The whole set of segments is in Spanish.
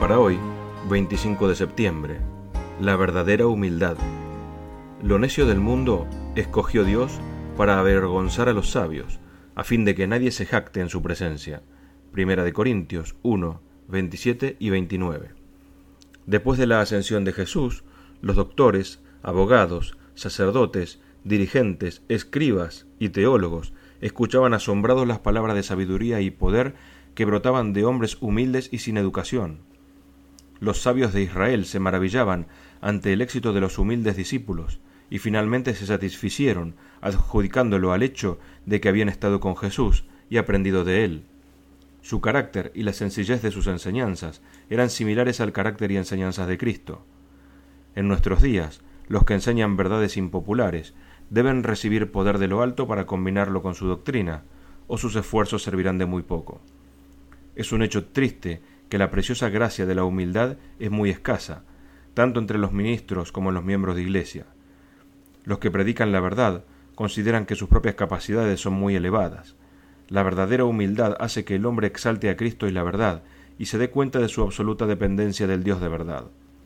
para hoy, 25 de septiembre, la verdadera humildad. Lo necio del mundo escogió Dios para avergonzar a los sabios, a fin de que nadie se jacte en su presencia. Primera de Corintios 1, 27 y 29. Después de la ascensión de Jesús, los doctores, abogados, sacerdotes, dirigentes, escribas y teólogos escuchaban asombrados las palabras de sabiduría y poder que brotaban de hombres humildes y sin educación. Los sabios de Israel se maravillaban ante el éxito de los humildes discípulos y finalmente se satisficieron adjudicándolo al hecho de que habían estado con Jesús y aprendido de él. Su carácter y la sencillez de sus enseñanzas eran similares al carácter y enseñanzas de Cristo. En nuestros días, los que enseñan verdades impopulares deben recibir poder de lo alto para combinarlo con su doctrina, o sus esfuerzos servirán de muy poco. Es un hecho triste que la preciosa gracia de la humildad es muy escasa, tanto entre los ministros como en los miembros de Iglesia. Los que predican la verdad consideran que sus propias capacidades son muy elevadas. La verdadera humildad hace que el hombre exalte a Cristo y la verdad, y se dé cuenta de su absoluta dependencia del Dios de verdad.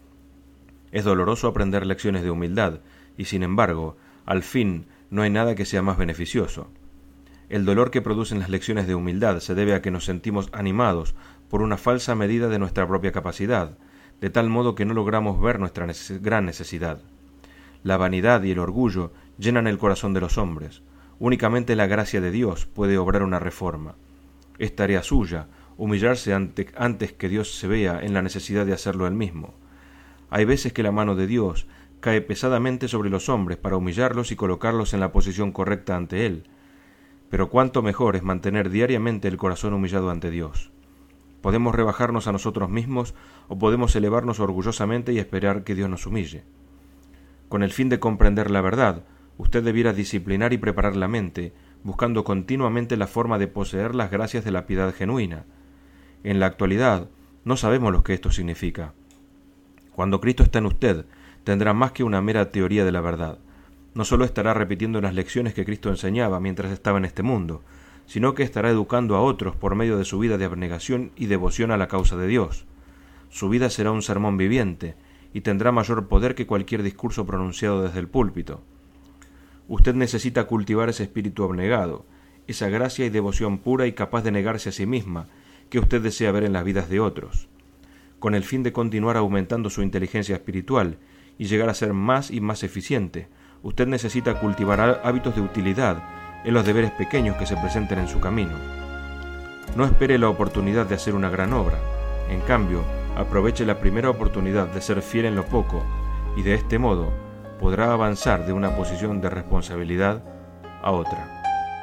Es doloroso aprender lecciones de humildad, y sin embargo, al fin, no hay nada que sea más beneficioso. El dolor que producen las lecciones de humildad se debe a que nos sentimos animados por una falsa medida de nuestra propia capacidad, de tal modo que no logramos ver nuestra gran necesidad. La vanidad y el orgullo llenan el corazón de los hombres. Únicamente la gracia de Dios puede obrar una reforma. Es tarea suya humillarse antes que Dios se vea en la necesidad de hacerlo él mismo. Hay veces que la mano de Dios cae pesadamente sobre los hombres para humillarlos y colocarlos en la posición correcta ante Él. Pero cuánto mejor es mantener diariamente el corazón humillado ante Dios. Podemos rebajarnos a nosotros mismos o podemos elevarnos orgullosamente y esperar que Dios nos humille. Con el fin de comprender la verdad, usted debiera disciplinar y preparar la mente, buscando continuamente la forma de poseer las gracias de la piedad genuina. En la actualidad, no sabemos lo que esto significa. Cuando Cristo está en usted, tendrá más que una mera teoría de la verdad. No solo estará repitiendo las lecciones que Cristo enseñaba mientras estaba en este mundo, sino que estará educando a otros por medio de su vida de abnegación y devoción a la causa de Dios. Su vida será un sermón viviente y tendrá mayor poder que cualquier discurso pronunciado desde el púlpito. Usted necesita cultivar ese espíritu abnegado, esa gracia y devoción pura y capaz de negarse a sí misma que usted desea ver en las vidas de otros. Con el fin de continuar aumentando su inteligencia espiritual y llegar a ser más y más eficiente, usted necesita cultivar hábitos de utilidad en los deberes pequeños que se presenten en su camino. No espere la oportunidad de hacer una gran obra. En cambio, aproveche la primera oportunidad de ser fiel en lo poco y de este modo podrá avanzar de una posición de responsabilidad a otra.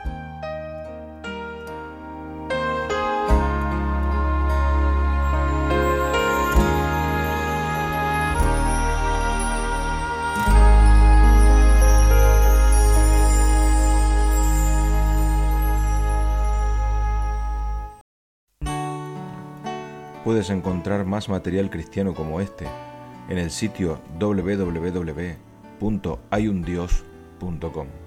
Puedes encontrar más material cristiano como este en el sitio www.hayundios.com.